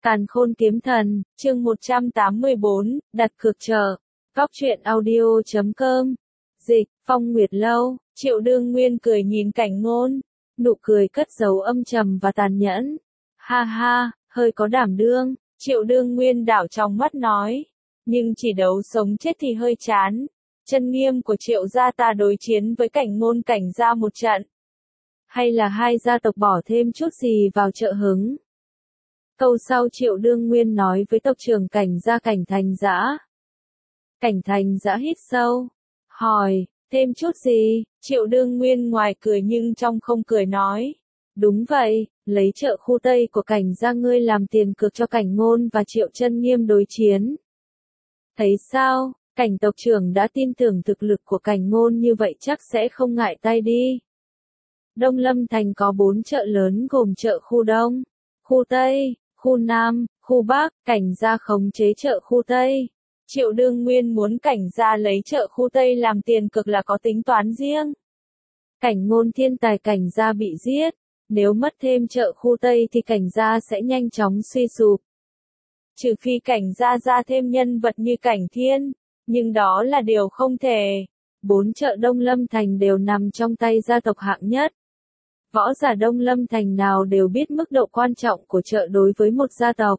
Càn Khôn Kiếm Thần, chương 184, đặt cược chờ. Góc truyện audio.com. Dịch, Phong Nguyệt Lâu, Triệu Đương Nguyên cười nhìn Cảnh Ngôn, nụ cười cất giấu âm trầm và tàn nhẫn. Ha ha, hơi có đảm đương, Triệu Đương Nguyên đảo trong mắt nói. Nhưng chỉ đấu sống chết thì hơi chán. Chân nghiêm của Triệu gia ta đối chiến với Cảnh Ngôn Cảnh gia một trận. Hay là hai gia tộc bỏ thêm chút gì vào trợ hứng. Câu sau Triệu Đương Nguyên nói với tộc trưởng Cảnh gia Cảnh Thành Dã. Cảnh Thành Dã hít sâu, hỏi, thêm chút gì? Triệu Đương Nguyên ngoài cười nhưng trong không cười nói. Đúng vậy, lấy chợ khu Tây của Cảnh gia ngươi làm tiền cược cho Cảnh Ngôn và Triệu Chân Nghiêm đối chiến. Thấy sao, Cảnh tộc trưởng đã tin tưởng thực lực của Cảnh Ngôn như vậy chắc sẽ không ngại tay đi. Đông Lâm Thành có 4 chợ lớn gồm chợ khu Đông, khu Tây, khu Nam, khu Bắc. Cảnh gia khống chế chợ khu Tây. Triệu Đương Nguyên muốn Cảnh gia lấy chợ khu Tây làm tiền cực là có tính toán riêng. Cảnh Ngôn thiên tài Cảnh gia bị giết, nếu mất thêm chợ khu Tây thì Cảnh gia sẽ nhanh chóng suy sụp. Trừ phi Cảnh gia ra thêm nhân vật như Cảnh Thiên, nhưng đó là điều không thể. 4 chợ Đông Lâm Thành đều nằm trong tay gia tộc hạng nhất. Võ giả Đông Lâm Thành nào đều biết mức độ quan trọng của chợ đối với một gia tộc.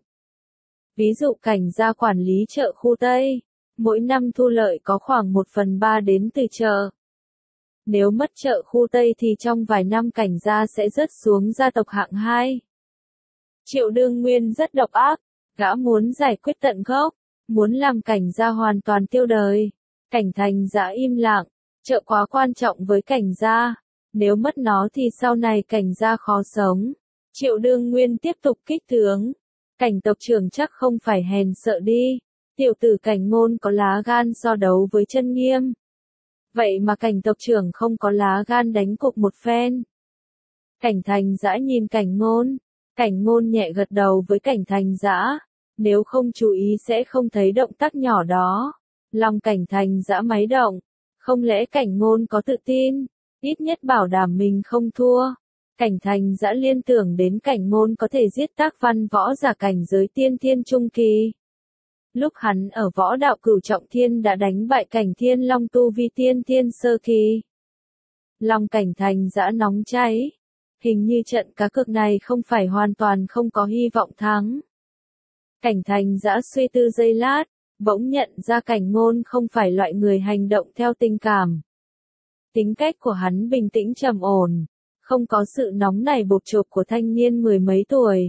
Ví dụ Cảnh gia quản lý chợ khu Tây, mỗi năm thu lợi có khoảng 1/3 đến từ chợ. Nếu mất chợ khu Tây thì trong vài năm Cảnh gia sẽ rớt xuống gia tộc hạng 2. Triệu Đương Nguyên rất độc ác, gã muốn giải quyết tận gốc, muốn làm Cảnh gia hoàn toàn tiêu đời. Cảnh Thành Dã im lặng, chợ quá quan trọng với Cảnh gia. Nếu mất nó thì sau này Cảnh gia khó sống. Triệu Đương Nguyên tiếp tục kích tướng. Cảnh tộc trưởng chắc không phải hèn sợ đi. Tiểu tử Cảnh Ngôn có lá gan so đấu với Chân Nghiêm. Vậy mà Cảnh tộc trưởng không có lá gan đánh cục một phen. Cảnh Thành Dã nhìn Cảnh Ngôn. Cảnh Ngôn nhẹ gật đầu với Cảnh Thành Dã. Nếu không chú ý sẽ không thấy động tác nhỏ đó. Lòng Cảnh Thành Dã máy động. Không lẽ Cảnh Ngôn có tự tin? Ít nhất bảo đảm mình không thua. Cảnh Thành Dã liên tưởng đến Cảnh Ngôn có thể giết Tác Văn võ giả cảnh giới tiên thiên trung kỳ. Lúc hắn ở võ đạo cửu trọng thiên đã đánh bại Cảnh Thiên Long tu vi tiên thiên sơ kỳ. Lòng Cảnh Thành Dã nóng cháy. Hình như trận cá cược này không phải hoàn toàn không có hy vọng thắng. Cảnh Thành Dã suy tư giây lát, bỗng nhận ra Cảnh Ngôn không phải loại người hành động theo tình cảm. Tính cách của hắn bình tĩnh trầm ổn, không có sự nóng nảy bột chộp của thanh niên mười mấy tuổi.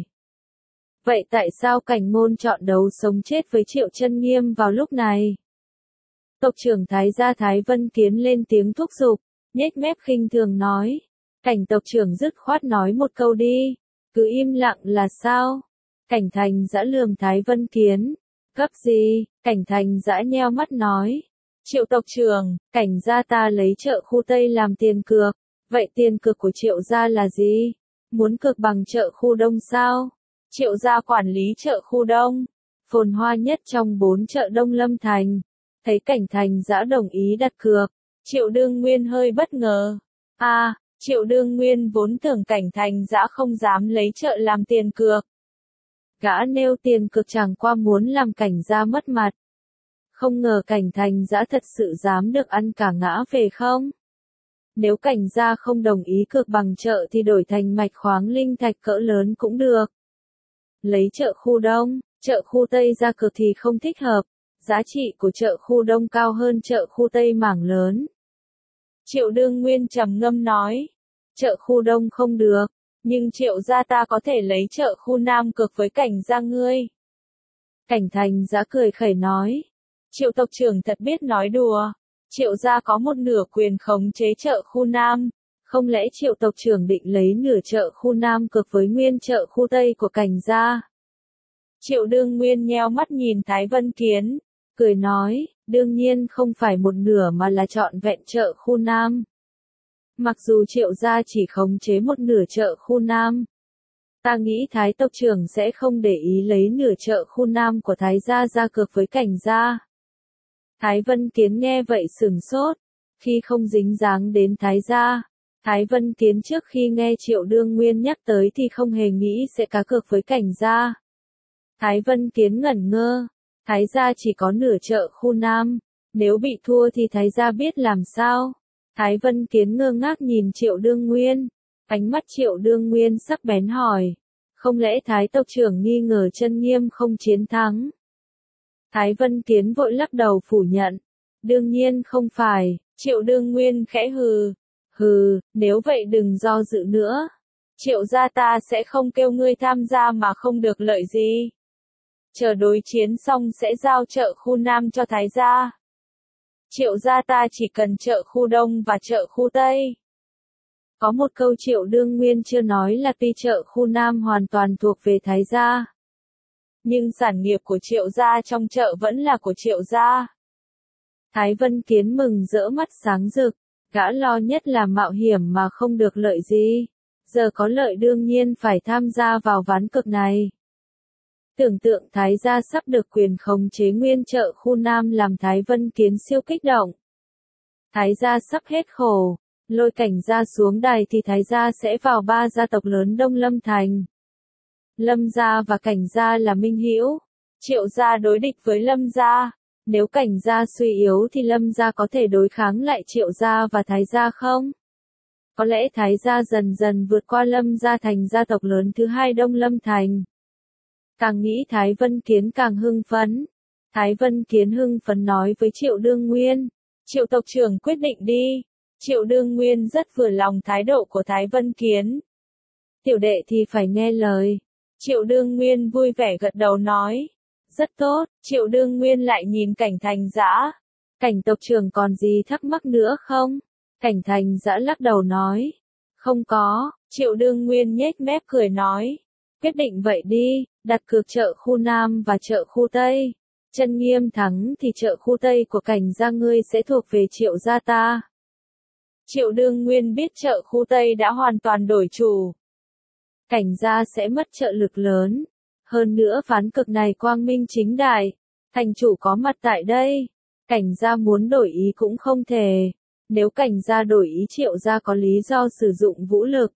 Vậy tại sao Cảnh Ngôn chọn đấu sống chết với Triệu Chân Nghiêm vào lúc này? Tộc trưởng Thái gia Thái Vân Kiến lên tiếng thúc giục, nhếch mép khinh thường nói. Cảnh tộc trưởng dứt khoát nói một câu đi, cứ im lặng là sao? Cảnh Thành Dã lườm Thái Vân Kiến. Gấp gì? Cảnh Thành Dã nheo mắt nói. Triệu tộc trưởng, Cảnh gia ta lấy chợ khu Tây làm tiền cược. Vậy tiền cược của Triệu gia là gì? Muốn cược bằng chợ khu Đông sao? Triệu gia quản lý chợ khu Đông, phồn hoa nhất trong 4 chợ Đông Lâm Thành. Thấy Cảnh Thành Dã đồng ý đặt cược, Triệu Đương Nguyên hơi bất ngờ. Triệu Đương Nguyên vốn tưởng Cảnh Thành Dã không dám lấy chợ làm tiền cược. Gã nêu tiền cược chẳng qua muốn làm Cảnh gia mất mặt. Không ngờ Cảnh Thành Dã thật sự dám được ăn cả ngã về không? Nếu Cảnh gia không đồng ý cược bằng chợ thì đổi thành mạch khoáng linh thạch cỡ lớn cũng được. Lấy chợ khu Đông, chợ khu Tây ra cược thì không thích hợp. Giá trị của chợ khu Đông cao hơn chợ khu Tây mảng lớn. Triệu Đương Nguyên trầm ngâm nói. Chợ khu Đông không được, nhưng Triệu gia ta có thể lấy chợ khu Nam cược với Cảnh gia ngươi. Cảnh Thành Dã cười khẩy nói. Triệu tộc trưởng thật biết nói đùa. Triệu gia có một nửa quyền khống chế chợ khu Nam. Không lẽ Triệu tộc trưởng định lấy nửa chợ khu Nam cược với nguyên chợ khu Tây của Cảnh gia? Triệu Đương Nguyên nheo mắt nhìn Thái Vân Kiến, cười nói, đương nhiên không phải một nửa mà là trọn vẹn chợ khu Nam. Mặc dù Triệu gia chỉ khống chế một nửa chợ khu Nam, ta nghĩ Thái tộc trưởng sẽ không để ý lấy nửa chợ khu Nam của Thái gia ra cược với Cảnh gia. Thái Vân Kiến nghe vậy sửng sốt, khi không dính dáng đến Thái gia. Thái Vân Kiến trước khi nghe Triệu Đương Nguyên nhắc tới thì không hề nghĩ sẽ cá cược với Cảnh gia. Thái Vân Kiến ngẩn ngơ. Thái gia chỉ có nửa chợ khu Nam. Nếu bị thua thì Thái gia biết làm sao? Thái Vân Kiến ngơ ngác nhìn Triệu Đương Nguyên. Ánh mắt Triệu Đương Nguyên sắc bén hỏi. Không lẽ Thái tộc trưởng nghi ngờ Chân Nghiêm không chiến thắng? Thái Vân Kiến vội lắc đầu phủ nhận. Đương nhiên không phải. Triệu Đương Nguyên khẽ hừ. Hừ, nếu vậy đừng do dự nữa. Triệu gia ta sẽ không kêu ngươi tham gia mà không được lợi gì. Chờ đối chiến xong sẽ giao chợ khu Nam cho Thái gia. Triệu gia ta chỉ cần chợ khu Đông và chợ khu Tây. Có một câu Triệu Đương Nguyên chưa nói là tuy chợ khu Nam hoàn toàn thuộc về Thái gia, nhưng sản nghiệp của Triệu gia trong chợ vẫn là của Triệu gia. Thái Vân Kiến mừng rỡ mắt sáng rực, gã lo nhất là mạo hiểm mà không được lợi gì. Giờ có lợi đương nhiên phải tham gia vào ván cược này. Tưởng tượng Thái gia sắp được quyền khống chế nguyên chợ khu Nam làm Thái Vân Kiến siêu kích động. Thái gia sắp hết khổ, lôi Cảnh gia xuống đài thì Thái gia sẽ vào ba gia tộc lớn Đông Lâm Thành. Lâm gia và Cảnh gia là minh hữu, Triệu gia đối địch với Lâm gia. Nếu Cảnh gia suy yếu thì Lâm gia có thể đối kháng lại Triệu gia và Thái gia không? Có lẽ Thái gia dần dần vượt qua Lâm gia thành gia tộc lớn thứ hai Đông Lâm Thành. Càng nghĩ Thái Vân Kiến càng hưng phấn. Thái Vân Kiến hưng phấn nói với Triệu Đương Nguyên. Triệu tộc trưởng quyết định đi. Triệu Đương Nguyên rất vừa lòng thái độ của Thái Vân Kiến. Tiểu đệ thì phải nghe lời. Triệu Đương Nguyên vui vẻ gật đầu nói. Rất tốt. Triệu Đương Nguyên lại nhìn Cảnh Thành Dã. Cảnh tộc trưởng còn gì thắc mắc nữa không? Cảnh Thành Dã lắc đầu nói. Không có. Triệu Đương Nguyên nhếch mép cười nói. Quyết định vậy đi, đặt cược chợ khu Nam và chợ khu Tây. Chân Nghiêm thắng thì chợ khu Tây của Cảnh gia ngươi sẽ thuộc về Triệu gia ta. Triệu Đương Nguyên biết chợ khu Tây đã hoàn toàn đổi chủ. Cảnh gia sẽ mất trợ lực lớn. Hơn nữa ván cược này quang minh chính đại. Thành chủ có mặt tại đây. Cảnh gia muốn đổi ý cũng không thể. Nếu Cảnh gia đổi ý Triệu gia có lý do sử dụng vũ lực.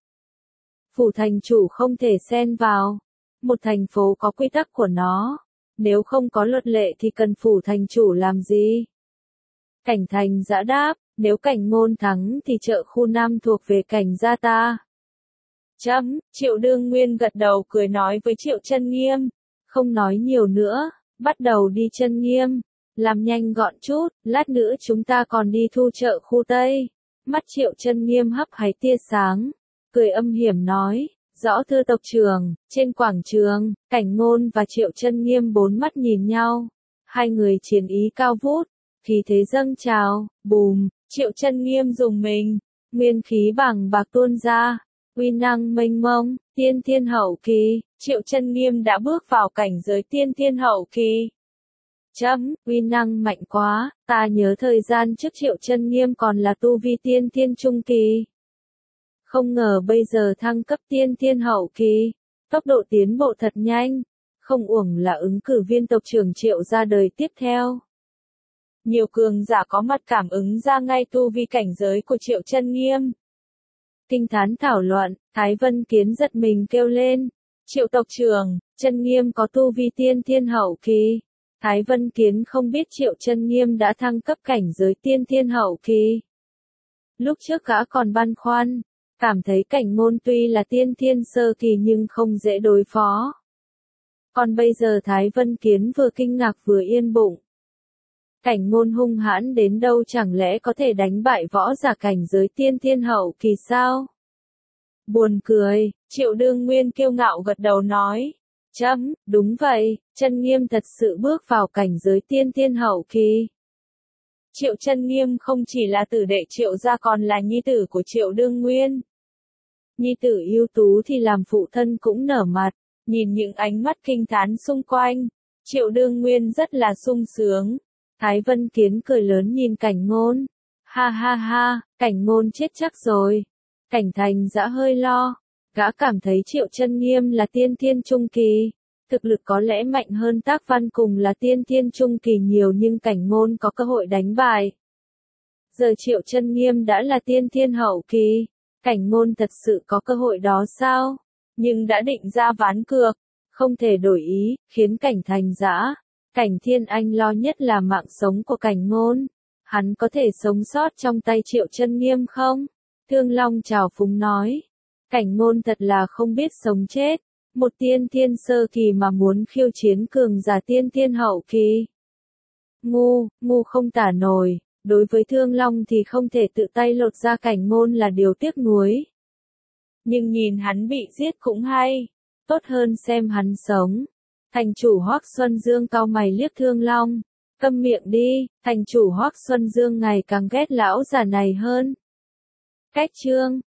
Phủ thành chủ không thể xen vào. Một thành phố có quy tắc của nó. Nếu không có luật lệ thì cần phủ thành chủ làm gì? Cảnh Thành Dã đáp, nếu Cảnh Ngôn thắng thì chợ khu Nam thuộc về Cảnh gia ta. Triệu Đương Nguyên gật đầu cười nói với Triệu Chân Nghiêm. Không nói nhiều nữa, bắt đầu đi Chân Nghiêm. Làm nhanh gọn chút, lát nữa chúng ta còn đi thu chợ khu Tây. Mắt Triệu Chân Nghiêm hấp háy tia sáng. Cười âm hiểm nói, rõ thưa tộc trưởng. Trên quảng trường, Cảnh Ngôn và Triệu Chân Nghiêm bốn mắt nhìn nhau. Hai người chiến ý cao vút, khí thế dâng trào, bùm, Triệu Chân Nghiêm dùng mình, nguyên khí bàng bạc tuôn ra, uy năng mênh mông, tiên thiên hậu kỳ. Triệu Chân Nghiêm đã bước vào cảnh giới tiên thiên hậu kỳ. Uy năng mạnh quá, ta nhớ thời gian trước Triệu Chân Nghiêm còn là tu vi tiên thiên trung kỳ. Không ngờ bây giờ thăng cấp tiên thiên hậu kỳ, tốc độ tiến bộ thật nhanh, không uổng là ứng cử viên tộc trưởng Triệu gia đời tiếp theo. Nhiều cường giả có mặt cảm ứng ra ngay tu vi cảnh giới của Triệu Chân Nghiêm. Kinh thán thảo luận, Thái Vân Kiến giật mình kêu lên, Triệu tộc trưởng, Chân Nghiêm có tu vi tiên thiên hậu kỳ. Thái Vân Kiến không biết Triệu Chân Nghiêm đã thăng cấp cảnh giới tiên thiên hậu kỳ. Lúc trước gã còn băn khoăn, cảm thấy Cảnh Ngôn tuy là tiên thiên sơ kỳ nhưng không dễ đối phó. Còn bây giờ Thái Vân Kiến vừa kinh ngạc vừa yên bụng. Cảnh Ngôn hung hãn đến đâu chẳng lẽ có thể đánh bại võ giả cảnh giới tiên thiên hậu kỳ sao? Buồn cười, Triệu Đương Nguyên kiêu ngạo gật đầu nói. Đúng vậy, Chân Nghiêm thật sự bước vào cảnh giới tiên thiên hậu kỳ. Triệu Chân Nghiêm không chỉ là tử đệ Triệu gia còn là nhi tử của Triệu Đương Nguyên. Nhi tử ưu tú thì làm phụ thân cũng nở mặt, nhìn những ánh mắt kinh thán xung quanh, Triệu Đương Nguyên rất là sung sướng. Thái Vân Kiến cười lớn nhìn Cảnh Ngôn. Ha ha ha, Cảnh Ngôn chết chắc rồi. Cảnh Thành Dã hơi lo, gã cảm thấy Triệu Chân Nghiêm là tiên thiên trung kỳ. Thực lực có lẽ mạnh hơn Tác Văn cùng là tiên thiên trung kỳ nhiều nhưng Cảnh Ngôn có cơ hội đánh bại. Giờ Triệu Chân Nghiêm đã là tiên thiên hậu kỳ. Cảnh Ngôn thật sự có cơ hội đó sao? Nhưng đã định ra ván cược, không thể đổi ý, khiến Cảnh Thành dã. Cảnh Thiên Anh lo nhất là mạng sống của Cảnh Ngôn. Hắn có thể sống sót trong tay Triệu Chân Nghiêm không? Thương Long trào phúng nói. Cảnh Ngôn thật là không biết sống chết. Một tiên thiên sơ kỳ mà muốn khiêu chiến cường giả tiên thiên hậu kỳ. Ngu không tả nổi. Đối với Thương Long thì không thể tự tay lột ra Cảnh Ngôn là điều tiếc nuối. Nhưng nhìn hắn bị giết cũng hay. Tốt hơn xem hắn sống. Thành chủ Hoắc Xuân Dương cau mày liếc Thương Long. Câm miệng đi, thành chủ Hoắc Xuân Dương ngày càng ghét lão già này hơn. Cách chương